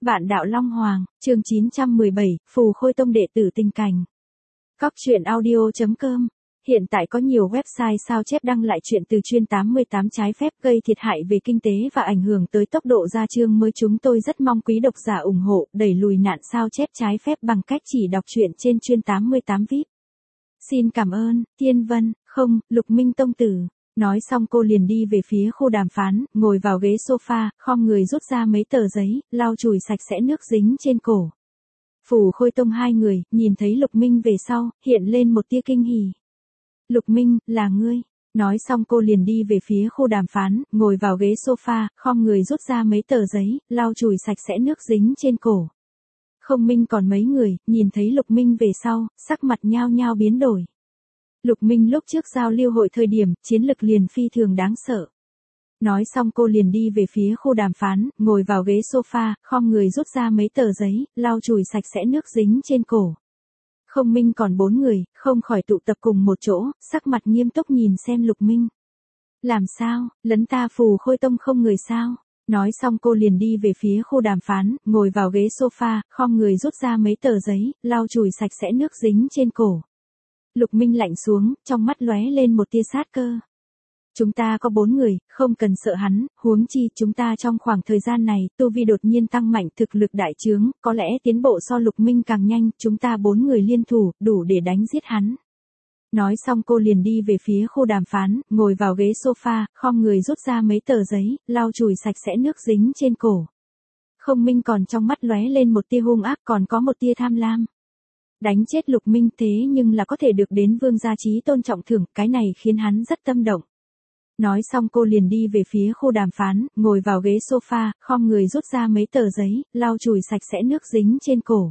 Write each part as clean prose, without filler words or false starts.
Vạn đạo Long Hoàng, chương 917, Phù Khôi Tông đệ tử tình cảnh. Cóc truyện audio.com. Hiện tại có nhiều website sao chép đăng lại chuyện từ chuyên 88 trái phép gây thiệt hại về kinh tế và ảnh hưởng tới tốc độ ra chương mới. Chúng tôi rất mong quý độc giả ủng hộ đẩy lùi nạn sao chép trái phép bằng cách chỉ đọc truyện trên chuyên 88 VIP. Xin cảm ơn, Thiên Vân, không, Lục Minh Tông Tử. Nói xong cô liền đi về phía khu đàm phán, ngồi vào ghế sofa, khom người rút ra mấy tờ giấy, lau chùi sạch sẽ nước dính trên cổ. Phù Khôi Tông hai người, nhìn thấy Lục Minh về sau, hiện lên một tia kinh hỉ. Lục Minh, là ngươi. Nói xong cô liền đi về phía khu đàm phán, ngồi vào ghế sofa, khom người rút ra mấy tờ giấy, lau chùi sạch sẽ nước dính trên cổ. Không Minh còn mấy người, nhìn thấy Lục Minh về sau, sắc mặt nhao nhao biến đổi. Lục Minh lúc trước giao lưu hội thời điểm, chiến lực liền phi thường đáng sợ. Nói xong cô liền đi về phía khu đàm phán, ngồi vào ghế sofa, khom người rút ra mấy tờ giấy, lau chùi sạch sẽ nước dính trên cổ. Không Minh còn 4 người, không khỏi tụ tập cùng một chỗ, sắc mặt nghiêm túc nhìn xem Lục Minh. Làm sao, lấn ta Phù Khôi Tông không người sao? Nói xong cô liền đi về phía khu đàm phán, ngồi vào ghế sofa, khom người rút ra mấy tờ giấy, lau chùi sạch sẽ nước dính trên cổ. Lục Minh lạnh xuống, trong mắt lóe lên một tia sát cơ. Chúng ta có 4 người, không cần sợ hắn, huống chi chúng ta trong khoảng thời gian này, tu vi đột nhiên tăng mạnh, thực lực đại trướng, có lẽ tiến bộ so Lục Minh càng nhanh, chúng ta 4 người liên thủ, đủ để đánh giết hắn. Nói xong cô liền đi về phía khu đàm phán, ngồi vào ghế sofa, khom người rút ra mấy tờ giấy, lau chùi sạch sẽ nước dính trên cổ. Không Minh còn trong mắt lóe lên một tia hung ác, còn có một tia tham lam. Đánh chết Lục Minh thế nhưng là có thể được đến vương gia chí tôn trọng thưởng, cái này khiến hắn rất tâm động. Nói xong cô liền đi về phía khu đàm phán, ngồi vào ghế sofa, khom người rút ra mấy tờ giấy, lau chùi sạch sẽ nước dính trên cổ.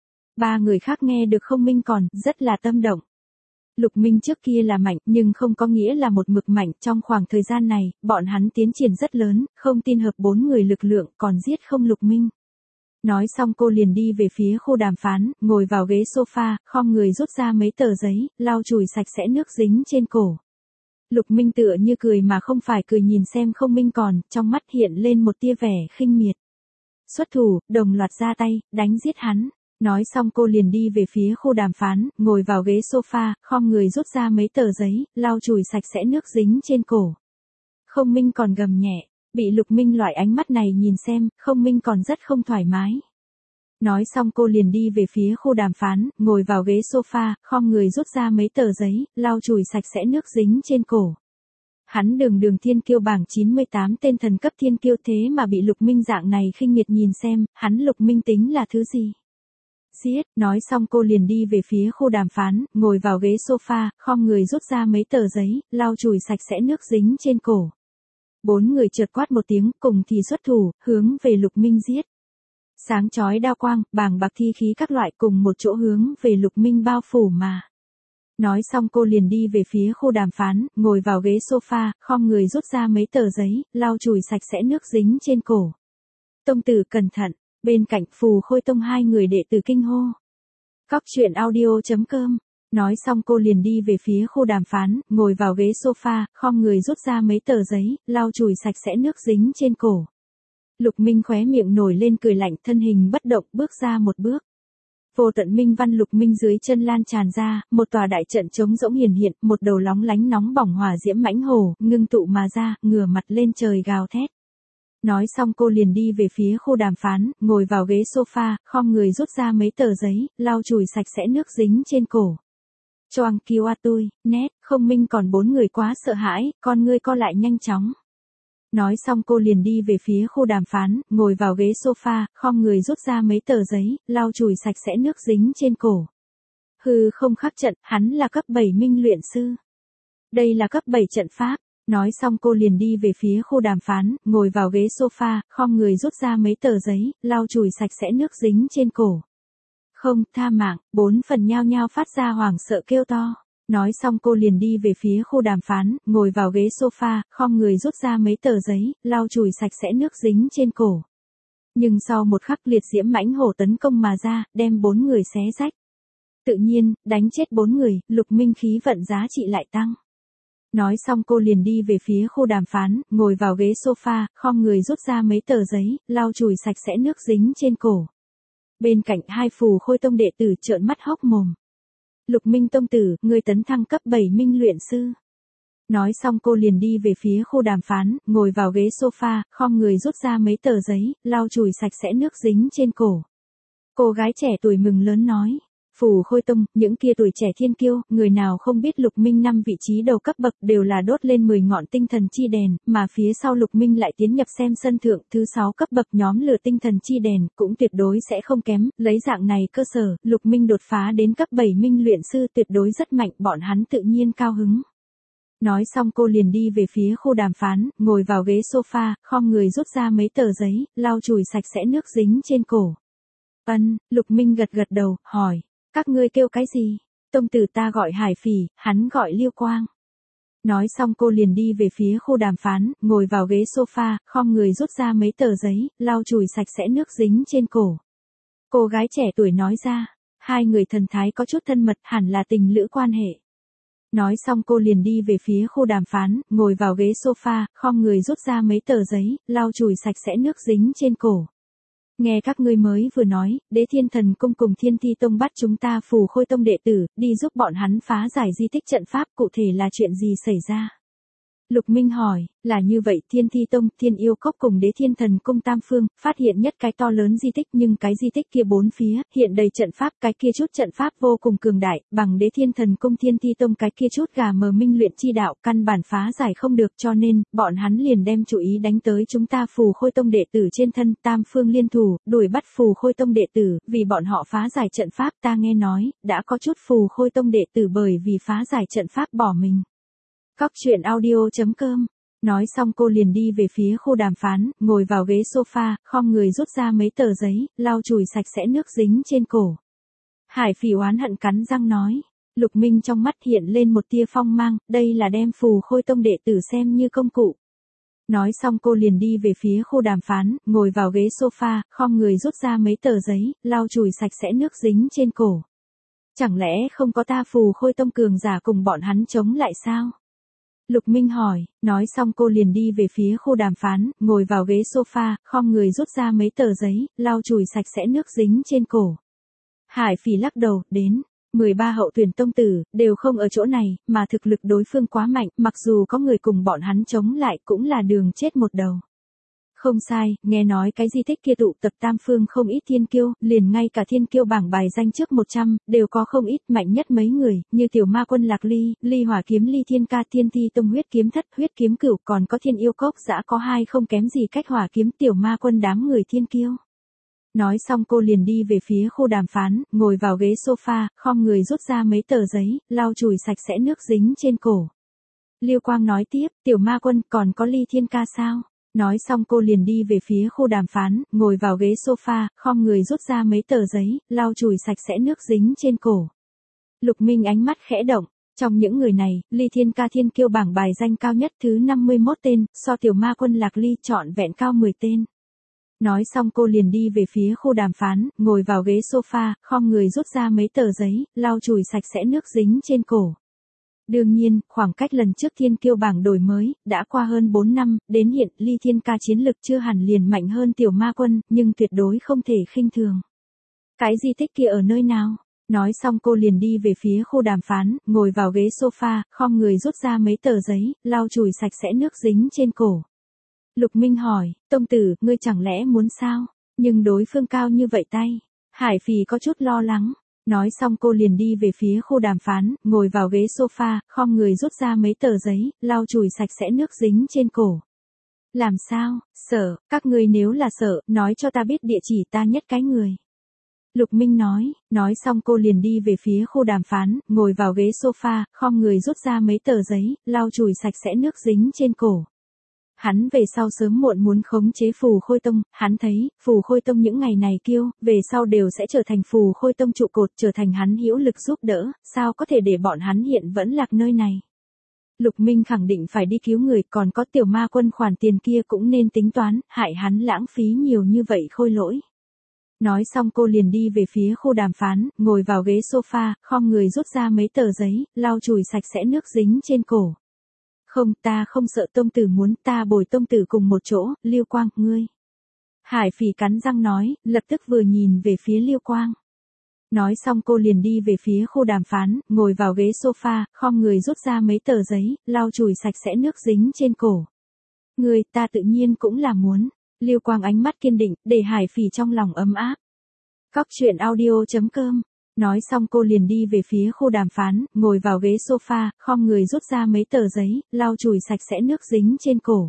3 người khác nghe được Không Minh còn, rất là tâm động. Lục Minh trước kia là mạnh, nhưng không có nghĩa là một mực mạnh, trong khoảng thời gian này, bọn hắn tiến triển rất lớn, không tin hợp 4 người lực lượng, còn giết không Lục Minh. Nói xong cô liền đi về phía khu đàm phán, ngồi vào ghế sofa, khom người rút ra mấy tờ giấy, lau chùi sạch sẽ nước dính trên cổ. Lục Minh tựa như cười mà không phải cười nhìn xem Không Minh còn, trong mắt hiện lên một tia vẻ khinh miệt. Xuất thủ, đồng loạt ra tay, đánh giết hắn. Nói xong cô liền đi về phía khu đàm phán, ngồi vào ghế sofa, khom người rút ra mấy tờ giấy, lau chùi sạch sẽ nước dính trên cổ. Không Minh còn gầm nhẹ. Bị Lục Minh loại ánh mắt này nhìn xem, Không Minh còn rất không thoải mái. Nói xong cô liền đi về phía khu đàm phán, ngồi vào ghế sofa, khom người rút ra mấy tờ giấy, lau chùi sạch sẽ nước dính trên cổ. Hắn đường thiên kiêu bảng 98 tên thần cấp thiên kiêu thế mà bị Lục Minh dạng này khinh miệt nhìn xem, hắn Lục Minh tính là thứ gì? Giết, nói xong cô liền đi về phía khu đàm phán, ngồi vào ghế sofa, khom người rút ra mấy tờ giấy, lau chùi sạch sẽ nước dính trên cổ. 4 người chợt quát một tiếng, cùng thì xuất thủ, hướng về Lục Minh giết. Sáng chói đao quang, bàng bạc thi khí các loại cùng một chỗ hướng về Lục Minh bao phủ mà. Nói xong cô liền đi về phía khu đàm phán, ngồi vào ghế sofa, khom người rút ra mấy tờ giấy, lau chùi sạch sẽ nước dính trên cổ. Tông tử cẩn thận, bên cạnh Phù Khôi Tông hai người đệ tử kinh hô. Cóc truyện audio.com. Nói xong cô liền đi về phía khu đàm phán, ngồi vào ghế sofa, khom người rút ra mấy tờ giấy, lau chùi sạch sẽ nước dính trên cổ. Lục Minh khóe miệng nổi lên cười lạnh, thân hình bất động bước ra một bước. Vô tận minh văn Lục Minh dưới chân lan tràn ra, một tòa đại trận trống rỗng hiển hiện, một đầu lóng lánh nóng bỏng hỏa diễm mãnh hồ, ngưng tụ mà ra, ngửa mặt lên trời gào thét. Nói xong cô liền đi về phía khu đàm phán, ngồi vào ghế sofa, khom người rút ra mấy tờ giấy, lau chùi sạch sẽ nước dính trên cổ. Choang kiêu a tôi, nét, Không Minh còn 4 người quá sợ hãi, con ngươi co lại nhanh chóng. Nói xong cô liền đi về phía khu đàm phán, ngồi vào ghế sofa, khom người rút ra mấy tờ giấy, lau chùi sạch sẽ nước dính trên cổ. Hư không khắc trận, hắn là cấp 7 minh luyện sư. Đây là cấp 7 trận pháp. Nói xong cô liền đi về phía khu đàm phán, ngồi vào ghế sofa, khom người rút ra mấy tờ giấy, lau chùi sạch sẽ nước dính trên cổ. Không, tha mạng, 4 phần nhao nhao phát ra hoảng sợ kêu to. Nói xong cô liền đi về phía khu đàm phán, ngồi vào ghế sofa, khom người rút ra mấy tờ giấy, lau chùi sạch sẽ nước dính trên cổ. Nhưng sau một khắc liệt diễm mãnh hổ tấn công mà ra, đem 4 người xé rách. Tự nhiên, đánh chết 4 người, Lục Minh khí vận giá trị lại tăng. Nói xong cô liền đi về phía khu đàm phán, ngồi vào ghế sofa, khom người rút ra mấy tờ giấy, lau chùi sạch sẽ nước dính trên cổ. Bên cạnh hai phù khôi tông đệ tử trợn mắt hốc mồm. Lục Minh tông tử, ngươi tấn thăng cấp 7 minh luyện sư. Nói xong cô liền đi về phía khu đàm phán, ngồi vào ghế sofa, khom người rút ra mấy tờ giấy, lau chùi sạch sẽ nước dính trên cổ. Cô gái trẻ tuổi mừng lớn nói. Phù Khôi Tông, những kia tuổi trẻ thiên kiêu, người nào không biết Lục Minh 5 vị trí đầu cấp bậc đều là đốt lên 10 ngọn tinh thần chi đèn, mà phía sau Lục Minh lại tiến nhập xem sân thượng thứ 6 cấp bậc nhóm lửa tinh thần chi đèn, cũng tuyệt đối sẽ không kém, lấy dạng này cơ sở, Lục Minh đột phá đến cấp 7 minh luyện sư tuyệt đối rất mạnh, bọn hắn tự nhiên cao hứng. Nói xong cô liền đi về phía khu đàm phán, ngồi vào ghế sofa, khom người rút ra mấy tờ giấy, lau chùi sạch sẽ nước dính trên cổ. Lục Minh gật gật đầu, hỏi. Các ngươi kêu cái gì? Tông tử ta gọi Hải Phỉ, hắn gọi Liêu Quang. Nói xong cô liền đi về phía khu đàm phán, ngồi vào ghế sofa, khom người rút ra mấy tờ giấy, lau chùi sạch sẽ nước dính trên cổ. Cô gái trẻ tuổi nói ra, hai người thần thái có chút thân mật, hẳn là tình lữ quan hệ. Nói xong cô liền đi về phía khu đàm phán, ngồi vào ghế sofa, khom người rút ra mấy tờ giấy, lau chùi sạch sẽ nước dính trên cổ. Nghe các ngươi mới vừa nói, Đế Thiên Thần Cung cùng Thiên Thi Tông bắt chúng ta Phù Khôi Tông đệ tử, đi giúp bọn hắn phá giải di tích trận pháp, cụ thể là chuyện gì xảy ra? Lục Minh hỏi, là như vậy, Thiên Thi Tông, Thiên Yêu Cốc cùng Đế Thiên Thần Cung tam phương, phát hiện nhất cái to lớn di tích, nhưng cái di tích kia bốn phía, hiện đầy trận pháp, cái kia chút trận pháp vô cùng cường đại, bằng Đế Thiên Thần Cung Thiên Thi Tông cái kia chút gà mờ minh luyện chi đạo, căn bản phá giải không được, cho nên, bọn hắn liền đem chủ ý đánh tới chúng ta Phù Khôi Tông đệ tử trên thân, tam phương liên thủ, đuổi bắt Phù Khôi Tông đệ tử, vì bọn họ phá giải trận pháp, ta nghe nói, đã có chút Phù Khôi Tông đệ tử bởi vì phá giải trận pháp bỏ mình. Cóc truyện audio.com. Nói xong cô liền đi về phía khu đàm phán, ngồi vào ghế sofa, khom người rút ra mấy tờ giấy, lau chùi sạch sẽ nước dính trên cổ. Hải Phỉ oán hận cắn răng nói. Lục Minh trong mắt hiện lên một tia phong mang, đây là đem Phù Khôi Tông đệ tử xem như công cụ. Nói xong cô liền đi về phía khu đàm phán, ngồi vào ghế sofa, khom người rút ra mấy tờ giấy, lau chùi sạch sẽ nước dính trên cổ. Chẳng lẽ không có ta Phù Khôi Tông cường giả cùng bọn hắn chống lại sao? Lục Minh hỏi, nói xong cô liền đi về phía khu đàm phán, ngồi vào ghế sofa, khom người rút ra mấy tờ giấy, lau chùi sạch sẽ nước dính trên cổ. Hải Phỉ lắc đầu, đến, 13 hậu tuyển tông tử, đều không ở chỗ này, mà thực lực đối phương quá mạnh, mặc dù có người cùng bọn hắn chống lại cũng là đường chết một đầu. Không sai, nghe nói cái di tích kia tụ tập tam phương không ít thiên kiêu, liền ngay cả thiên kiêu bảng bài danh trước 100, đều có không ít, mạnh nhất mấy người, như tiểu ma quân Lạc Ly, Ly Hỏa Kiếm Ly Thiên Ca, Thiên Thi Tông huyết kiếm thất, huyết kiếm cửu, còn có Thiên Yêu Cốc dã có hai không kém gì cách Hỏa Kiếm tiểu ma quân đám người thiên kiêu. Nói xong cô liền đi về phía khu đàm phán, ngồi vào ghế sofa, khom người rút ra mấy tờ giấy, lau chùi sạch sẽ nước dính trên cổ. Liêu Quang nói tiếp, tiểu ma quân còn có Ly Thiên Ca sao? Nói xong cô liền đi về phía khu đàm phán, ngồi vào ghế sofa, khom người rút ra mấy tờ giấy, lau chùi sạch sẽ nước dính trên cổ. Lục Minh ánh mắt khẽ động, trong những người này, Ly Thiên Ca thiên kiêu bảng bài danh cao nhất thứ 51 tên, so tiểu ma quân Lạc Ly trọn vẹn cao 10 tên. Nói xong cô liền đi về phía khu đàm phán, ngồi vào ghế sofa, khom người rút ra mấy tờ giấy, lau chùi sạch sẽ nước dính trên cổ. Đương nhiên, khoảng cách lần trước thiên kiêu bảng đổi mới, đã qua hơn 4 năm, đến hiện, Ly Thiên Ca chiến lực chưa hẳn liền mạnh hơn tiểu ma quân, nhưng tuyệt đối không thể khinh thường. Cái di tích kia ở nơi nào? Nói xong cô liền đi về phía khu đàm phán, ngồi vào ghế sofa, khom người rút ra mấy tờ giấy, lau chùi sạch sẽ nước dính trên cổ. Lục Minh hỏi, tông tử, ngươi chẳng lẽ muốn sao? Nhưng đối phương cao như vậy tay. Hải Phỉ có chút lo lắng. Nói xong cô liền đi về phía khu đàm phán, ngồi vào ghế sofa, khom người rút ra mấy tờ giấy, lau chùi sạch sẽ nước dính trên cổ. Làm sao, sợ, các ngươi nếu là sợ, nói cho ta biết địa chỉ ta nhất cái người. Lục Minh nói xong cô liền đi về phía khu đàm phán, ngồi vào ghế sofa, khom người rút ra mấy tờ giấy, lau chùi sạch sẽ nước dính trên cổ. Hắn về sau sớm muộn muốn khống chế Phù Khôi Tông, hắn thấy, Phù Khôi Tông những ngày này kiêu, về sau đều sẽ trở thành Phù Khôi Tông trụ cột, trở thành hắn hữu lực giúp đỡ, sao có thể để bọn hắn hiện vẫn lạc nơi này. Lục Minh khẳng định phải đi cứu người, còn có tiểu ma quân khoản tiền kia cũng nên tính toán, hại hắn lãng phí nhiều như vậy khôi lỗi. Nói xong cô liền đi về phía khu đàm phán, ngồi vào ghế sofa, khom người rút ra mấy tờ giấy, lau chùi sạch sẽ nước dính trên cổ. Không, ta không sợ Tông Tử muốn, ta bồi Tông Tử cùng một chỗ, Lưu Quang, ngươi. Hải Phỉ cắn răng nói, lập tức vừa nhìn về phía Lưu Quang. Nói xong cô liền đi về phía khu đàm phán, ngồi vào ghế sofa, khom người rút ra mấy tờ giấy, lau chùi sạch sẽ nước dính trên cổ. Người, ta tự nhiên cũng là muốn. Lưu Quang ánh mắt kiên định, để Hải Phỉ trong lòng ấm áp. Cóc truyện audio.com. Nói xong cô liền đi về phía khu đàm phán, ngồi vào ghế sofa, khom người rút ra mấy tờ giấy, lau chùi sạch sẽ nước dính trên cổ.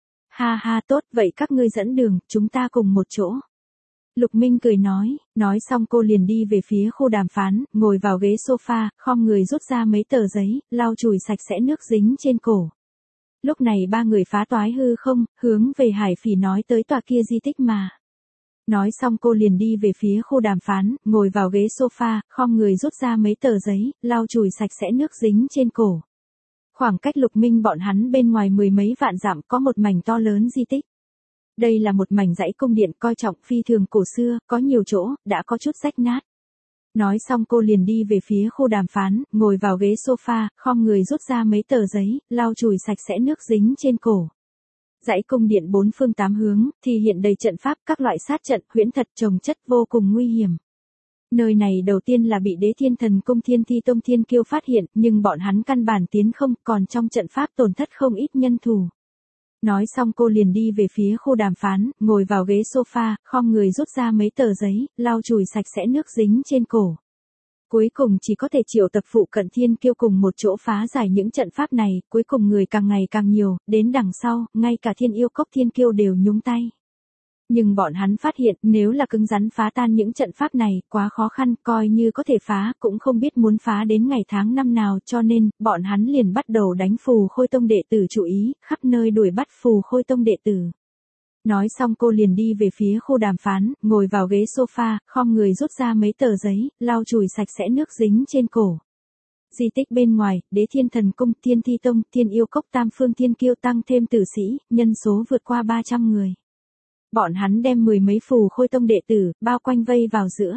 Ha ha, tốt, vậy các ngươi dẫn đường, chúng ta cùng một chỗ. Lục Minh cười nói xong cô liền đi về phía khu đàm phán, ngồi vào ghế sofa, khom người rút ra mấy tờ giấy, lau chùi sạch sẽ nước dính trên cổ. Lúc này ba người phá toái hư không, hướng về Hải Phỉ nói tới tòa kia di tích mà. Nói xong cô liền đi về phía khu đàm phán, ngồi vào ghế sofa, khom người rút ra mấy tờ giấy, lau chùi sạch sẽ nước dính trên cổ. Khoảng cách Lục Minh bọn hắn bên ngoài mười mấy vạn dặm có một mảnh to lớn di tích. Đây là một mảnh dãy cung điện coi trọng phi thường cổ xưa, có nhiều chỗ, đã có chút rách nát. Nói xong cô liền đi về phía khu đàm phán, ngồi vào ghế sofa, khom người rút ra mấy tờ giấy, lau chùi sạch sẽ nước dính trên cổ. Dãy cung điện bốn phương tám hướng, thì hiện đầy trận pháp, các loại sát trận, huyễn thật chồng chất vô cùng nguy hiểm. Nơi này đầu tiên là bị Đế Thiên Thần Cung Thiên Thi Tông Thiên Kiêu phát hiện, nhưng bọn hắn căn bản tiến không, còn trong trận pháp tổn thất không ít nhân thủ. Nói xong cô liền đi về phía khu đàm phán, ngồi vào ghế sofa, khom người rút ra mấy tờ giấy, lau chùi sạch sẽ nước dính trên cổ. Cuối cùng chỉ có thể triệu tập phụ cận thiên kiêu cùng một chỗ phá giải những trận pháp này, cuối cùng người càng ngày càng nhiều, đến đằng sau, ngay cả thiên yêu cốc thiên kiêu đều nhúng tay. Nhưng bọn hắn phát hiện nếu là cứng rắn phá tan những trận pháp này, quá khó khăn, coi như có thể phá, cũng không biết muốn phá đến ngày tháng năm nào, cho nên, bọn hắn liền bắt đầu đánh Phù Khôi Tông đệ tử chú ý, khắp nơi đuổi bắt Phù Khôi Tông đệ tử. Nói xong cô liền đi về phía khu đàm phán, ngồi vào ghế sofa, khom người rút ra mấy tờ giấy, lau chùi sạch sẽ nước dính trên cổ. Di tích bên ngoài, Đế Thiên Thần Cung, Thiên Thi Tông, Thiên Yêu Cốc tam phương thiên kiêu tăng thêm tử sĩ, nhân số vượt qua 300 người. Bọn hắn đem mười mấy Phù Khôi Tông đệ tử, bao quanh vây vào giữa.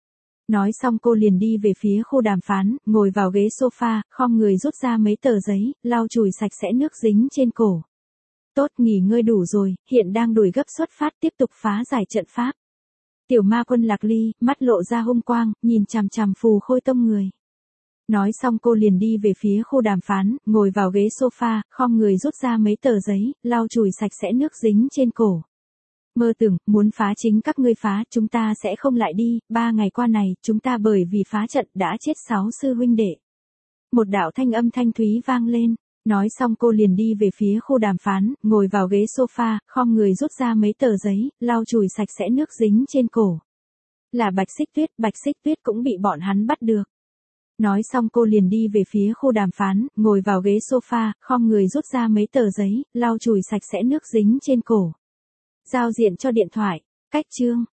Nói xong cô liền đi về phía khu đàm phán, ngồi vào ghế sofa, khom người rút ra mấy tờ giấy, lau chùi sạch sẽ nước dính trên cổ. Tốt, nghỉ ngơi đủ rồi, hiện đang đuổi gấp xuất phát tiếp tục phá giải trận pháp. Tiểu ma quân Lạc Ly, mắt lộ ra hung quang, nhìn chằm chằm Phù Khôi Tông người. Nói xong cô liền đi về phía khu đàm phán, ngồi vào ghế sofa, khom người rút ra mấy tờ giấy, lau chùi sạch sẽ nước dính trên cổ. Mơ tưởng, muốn phá chính các ngươi phá, chúng ta sẽ không lại đi, 3 ngày qua này, chúng ta bởi vì phá trận đã chết 6 sư huynh đệ. Một đạo thanh âm thanh thúy vang lên, nói xong cô liền đi về phía khu đàm phán, ngồi vào ghế sofa, khom người rút ra mấy tờ giấy, lau chùi sạch sẽ nước dính trên cổ. Là Bạch Xích Tuyết cũng bị bọn hắn bắt được. Nói xong cô liền đi về phía khu đàm phán, ngồi vào ghế sofa, khom người rút ra mấy tờ giấy, lau chùi sạch sẽ nước dính trên cổ. Giao diện cho điện thoại, cách chương.